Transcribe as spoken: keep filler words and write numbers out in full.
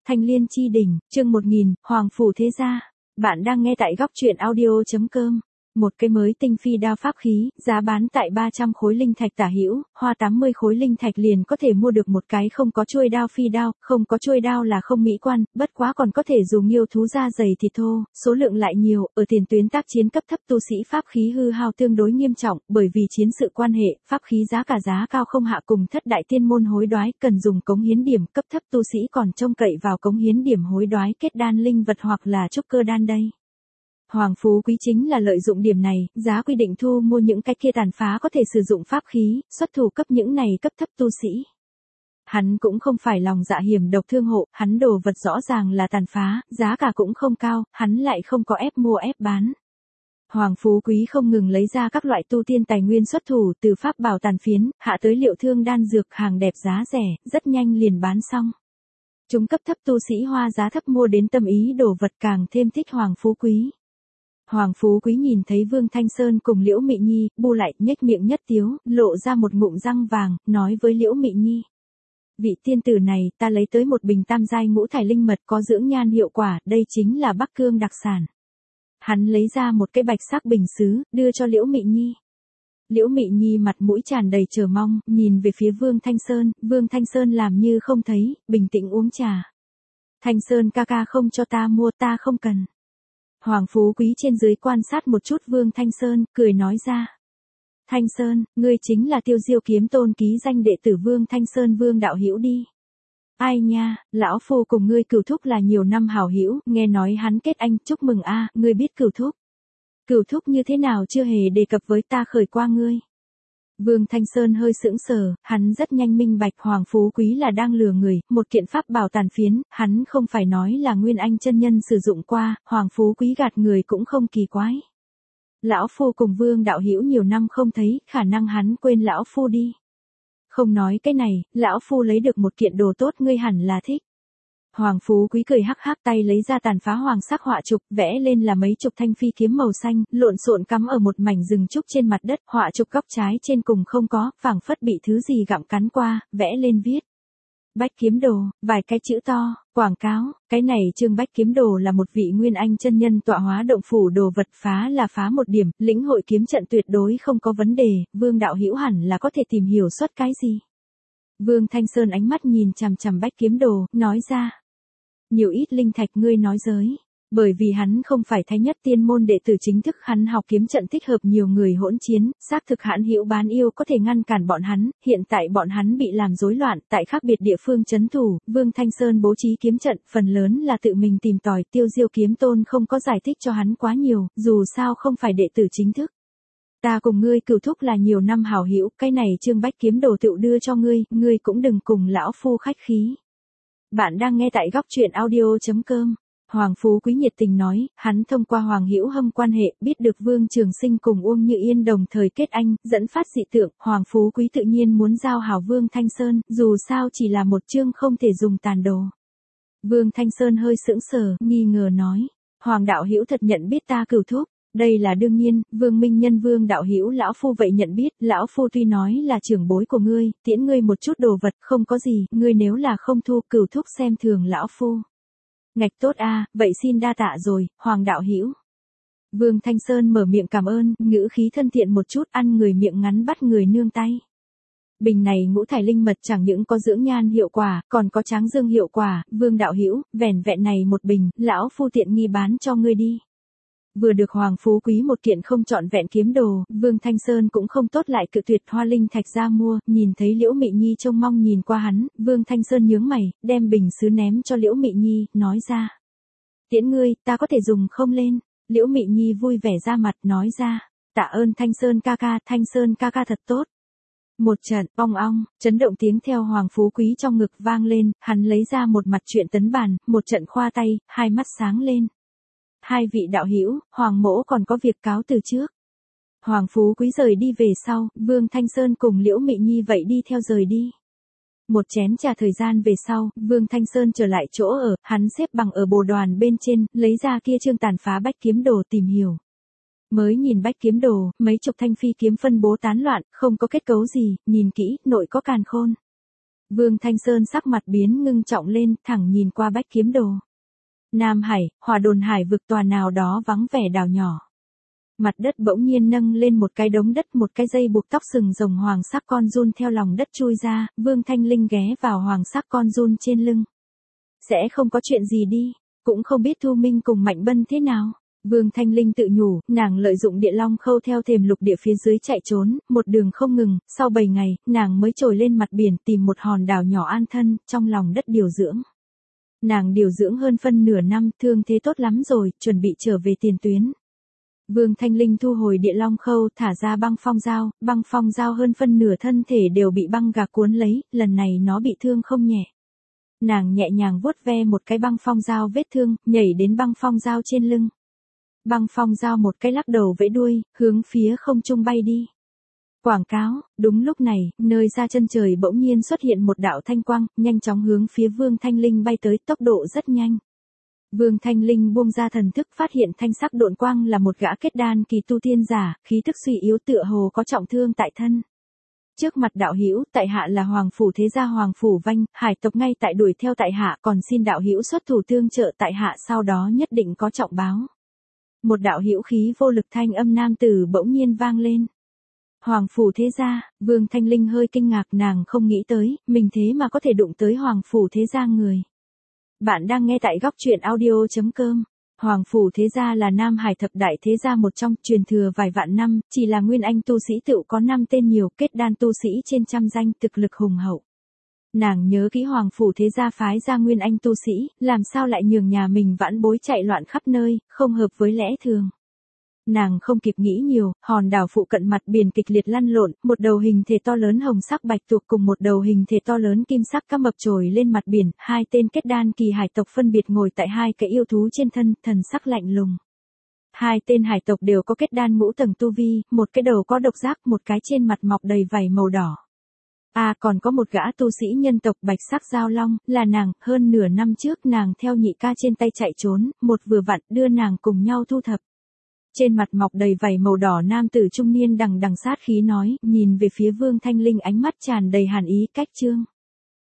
Thanh Liên chi đỉnh, chương một nghìn, Hoàng phủ thế gia. Bạn đang nghe tại góc truyện audio.com. Một cây mới tinh phi đao pháp khí, giá bán tại ba trăm khối linh thạch tả hữu, hoa tám mươi khối linh thạch liền có thể mua được một cái không có chuôi đao phi đao, không có chuôi đao là không mỹ quan, bất quá còn có thể dùng nhiều thú da dày thịt thô, số lượng lại nhiều, ở tiền tuyến tác chiến cấp thấp tu sĩ pháp khí hư hao tương đối nghiêm trọng, bởi vì chiến sự quan hệ, pháp khí giá cả giá cao không hạ cùng thất đại tiên môn hối đoái, cần dùng cống hiến điểm, cấp thấp tu sĩ còn trông cậy vào cống hiến điểm hối đoái kết đan linh vật hoặc là trúc cơ đan đây. Hoàng Phú Quý chính là lợi dụng điểm này, giá quy định thu mua những cái kia tàn phá có thể sử dụng pháp khí, xuất thủ cấp những này cấp thấp tu sĩ. Hắn cũng không phải lòng dạ hiểm độc thương hộ, hắn đồ vật rõ ràng là tàn phá, giá cả cũng không cao, hắn lại không có ép mua ép bán. Hoàng Phú Quý không ngừng lấy ra các loại tu tiên tài nguyên xuất thủ, từ pháp bảo tàn phiến, hạ tới liệu thương đan dược, hàng đẹp giá rẻ, rất nhanh liền bán xong. Chúng cấp thấp tu sĩ hoa giá thấp mua đến tâm ý đồ vật càng thêm thích Hoàng Phú Quý. Hoàng Phú Quý nhìn thấy Vương Thanh Sơn cùng Liễu Mị Nhi, bu lại, nhếch miệng nhất tiếu, lộ ra một ngụm răng vàng, nói với Liễu Mị Nhi. Vị tiên tử này, ta lấy tới một bình tam giai ngũ thải linh mật có dưỡng nhan hiệu quả, đây chính là Bắc Cương đặc sản. Hắn lấy ra một cái bạch sắc bình sứ, đưa cho Liễu Mị Nhi. Liễu Mị Nhi mặt mũi tràn đầy chờ mong, nhìn về phía Vương Thanh Sơn, Vương Thanh Sơn làm như không thấy, bình tĩnh uống trà. Thanh Sơn ca ca không cho ta mua, ta không cần. Hoàng Phú Quý trên dưới quan sát một chút Vương Thanh Sơn, cười nói ra. Thanh Sơn, ngươi chính là Tiêu Diêu Kiếm Tôn ký danh đệ tử Vương Thanh Sơn Vương đạo hữu đi. Ai nha, lão phu cùng ngươi Cửu Thúc là nhiều năm hảo hữu, nghe nói hắn kết anh, chúc mừng a, ngươi biết Cửu Thúc. Cửu Thúc như thế nào chưa hề đề cập với ta khởi qua ngươi. Vương Thanh Sơn hơi sững sờ, hắn rất nhanh minh bạch Hoàng Phú Quý là đang lừa người, một kiện pháp bảo tàn phiến, hắn không phải nói là Nguyên Anh chân nhân sử dụng qua, Hoàng Phú Quý gạt người cũng không kỳ quái. Lão phu cùng Vương đạo hữu nhiều năm không thấy, khả năng hắn quên lão phu đi. Không nói cái này, lão phu lấy được một kiện đồ tốt ngươi hẳn là thích. Hoàng Phú Quý cười hắc hắc tay lấy ra tàn phá hoàng sắc họa trục, vẽ lên là mấy chục thanh phi kiếm màu xanh, lộn xộn cắm ở một mảnh rừng trúc trên mặt đất, họa trục góc trái trên cùng không có, phảng phất bị thứ gì gặm cắn qua, vẽ lên viết. Bách kiếm đồ, vài cái chữ to, quảng cáo, cái này chương bách kiếm đồ là một vị Nguyên Anh chân nhân tọa hóa động phủ đồ vật phá là phá một điểm, lĩnh hội kiếm trận tuyệt đối không có vấn đề, Vương đạo hữu hẳn là có thể tìm hiểu xuất cái gì. Vương Thanh Sơn ánh mắt nhìn chằm chằm bách kiếm đồ, nói ra. Nhiều ít linh thạch ngươi nói giới. Bởi vì hắn không phải thái nhất tiên môn đệ tử chính thức, hắn học kiếm trận thích hợp nhiều người hỗn chiến, xác thực hãn hữu bán yêu có thể ngăn cản bọn hắn, hiện tại bọn hắn bị làm rối loạn, tại khác biệt địa phương trấn thủ, Vương Thanh Sơn bố trí kiếm trận, phần lớn là tự mình tìm tòi, Tiêu Diêu Kiếm Tôn không có giải thích cho hắn quá nhiều, dù sao không phải đệ tử chính thức. Ta cùng ngươi Cửu Thúc là nhiều năm hảo hữu, cái này chương bách kiếm đồ tựu đưa cho ngươi, ngươi cũng đừng cùng lão phu khách khí. Bạn đang nghe tại góc truyện audio.com. Hoàng Phú Quý nhiệt tình nói, hắn thông qua Hoàng Hữu Hâm quan hệ, biết được Vương Trường Sinh cùng Uông Như Yên đồng thời kết anh, dẫn phát dị tượng, Hoàng Phú Quý tự nhiên muốn giao hảo Vương Thanh Sơn, dù sao chỉ là một chương không thể dùng tàn đồ. Vương Thanh Sơn hơi sững sờ, nghi ngờ nói, Hoàng đạo hữu thật nhận biết ta Cửu Thúc. Đây là đương nhiên, Vương Minh Nhân Vương đạo hữu lão phu vậy nhận biết, lão phu tuy nói là trưởng bối của ngươi, tiễn ngươi một chút đồ vật, không có gì, ngươi nếu là không thu, Cửu Thúc xem thường lão phu. Ngạch tốt a, vậy xin đa tạ rồi, Hoàng đạo hữu. Vương Thanh Sơn mở miệng cảm ơn, ngữ khí thân thiện một chút, ăn người miệng ngắn bắt người nương tay. Bình này ngũ thải linh mật chẳng những có dưỡng nhan hiệu quả, còn có tráng dương hiệu quả, Vương đạo hữu, vẻn vẹn này một bình, lão phu tiện nghi bán cho ngươi đi. Vừa được Hoàng Phú Quý một kiện không trọn vẹn kiếm đồ, Vương Thanh Sơn cũng không tốt lại cự tuyệt hoa linh thạch ra mua, nhìn thấy Liễu Mị Nhi trông mong nhìn qua hắn, Vương Thanh Sơn nhướng mày, đem bình sứ ném cho Liễu Mị Nhi, nói ra. Tiễn ngươi, ta có thể dùng không lên, Liễu Mị Nhi vui vẻ ra mặt, nói ra, tạ ơn Thanh Sơn ca ca, Thanh Sơn ca ca thật tốt. Một trận, ong ong, chấn động tiếng theo Hoàng Phú Quý trong ngực vang lên, hắn lấy ra một mặt truyện tấn bàn, một trận khoa tay, hai mắt sáng lên. Hai vị đạo hữu, Hoàng mỗ còn có việc cáo từ trước. Hoàng Phú Quý rời đi về sau, Vương Thanh Sơn cùng Liễu Mị Nhi vậy đi theo rời đi. Một chén trà thời gian về sau, Vương Thanh Sơn trở lại chỗ ở, hắn xếp bằng ở bồ đoàn bên trên, lấy ra kia chương tàn phá bách kiếm đồ tìm hiểu. Mới nhìn bách kiếm đồ, mấy chục thanh phi kiếm phân bố tán loạn, không có kết cấu gì, nhìn kỹ, nội có càn khôn. Vương Thanh Sơn sắc mặt biến ngưng trọng lên, thẳng nhìn qua Bách Kiếm Đồ. Nam Hải, Hỏa Đồn Hải vực tòa nào đó vắng vẻ đảo nhỏ. Mặt đất bỗng nhiên nâng lên một cái đống đất, một cái dây buộc tóc sừng rồng hoàng sắc con giun theo lòng đất chui ra, Vương Thanh Linh ghé vào hoàng sắc con giun trên lưng. Sẽ không có chuyện gì đi, cũng không biết Thu Minh cùng Mạnh Bân thế nào. Vương Thanh Linh tự nhủ, nàng lợi dụng địa long khâu theo thềm lục địa phía dưới chạy trốn, một đường không ngừng, sau bảy ngày, nàng mới trồi lên mặt biển tìm một hòn đảo nhỏ an thân, trong lòng đất điều dưỡng. Nàng điều dưỡng hơn phân nửa năm, thương thế tốt lắm rồi, chuẩn bị trở về tiền tuyến. Vương Thanh Linh thu hồi địa long khâu, thả ra băng phong dao, băng phong dao hơn phân nửa thân thể đều bị băng gạc cuốn lấy, lần này nó bị thương không nhẹ. Nàng nhẹ nhàng vuốt ve một cái băng phong dao vết thương, nhảy đến băng phong dao trên lưng. Băng phong dao một cái lắc đầu vẫy đuôi, hướng phía không trung bay đi. Quảng cáo, đúng lúc này, nơi ra chân trời bỗng nhiên xuất hiện một đạo thanh quang, nhanh chóng hướng phía Vương Thanh Linh bay tới, tốc độ rất nhanh. Vương Thanh Linh buông ra thần thức, phát hiện thanh sắc độn quang là một gã kết đan kỳ tu tiên giả, khí tức suy yếu tựa hồ có trọng thương tại thân. Trước mặt đạo hữu, tại hạ là Hoàng phủ thế gia Hoàng phủ Vanh, hải tộc ngay tại đuổi theo tại hạ, còn xin đạo hữu xuất thủ tương trợ tại hạ, sau đó nhất định có trọng báo. Một đạo hữu khí vô lực thanh âm nam tử bỗng nhiên vang lên. Hoàng phủ thế gia, Vương Thanh Linh hơi kinh ngạc, nàng không nghĩ tới, mình thế mà có thể đụng tới Hoàng phủ thế gia người. Bạn đang nghe tại góc truyện audio chấm com. Hoàng phủ thế gia là Nam Hải thập đại thế gia một trong, truyền thừa vài vạn năm, chỉ là nguyên anh tu sĩ tựu có năm tên nhiều, kết đan tu sĩ trên trăm danh, thực lực hùng hậu. Nàng nhớ kỹ Hoàng phủ thế gia phái ra nguyên anh tu sĩ, làm sao lại nhường nhà mình vãn bối chạy loạn khắp nơi, không hợp với lẽ thường. Nàng không kịp nghĩ nhiều, hòn đảo phụ cận mặt biển kịch liệt lăn lộn, một đầu hình thể to lớn hồng sắc bạch tuộc cùng một đầu hình thể to lớn kim sắc cá mập trồi lên mặt biển, hai tên kết đan kỳ hải tộc phân biệt ngồi tại hai cái yêu thú trên thân, thần sắc lạnh lùng. Hai tên hải tộc đều có kết đan ngũ tầng tu vi, một cái đầu có độc giác, một cái trên mặt mọc đầy vảy màu đỏ. À còn có một gã tu sĩ nhân tộc bạch sắc giao long, là nàng, hơn nửa năm trước nàng theo nhị ca trên tay chạy trốn, một vừa vặn đưa nàng cùng nhau thu thập. Trên mặt mọc đầy vảy màu đỏ nam tử trung niên đằng đằng sát khí nói, nhìn về phía Vương Thanh Linh ánh mắt tràn đầy hàn ý, cách trương.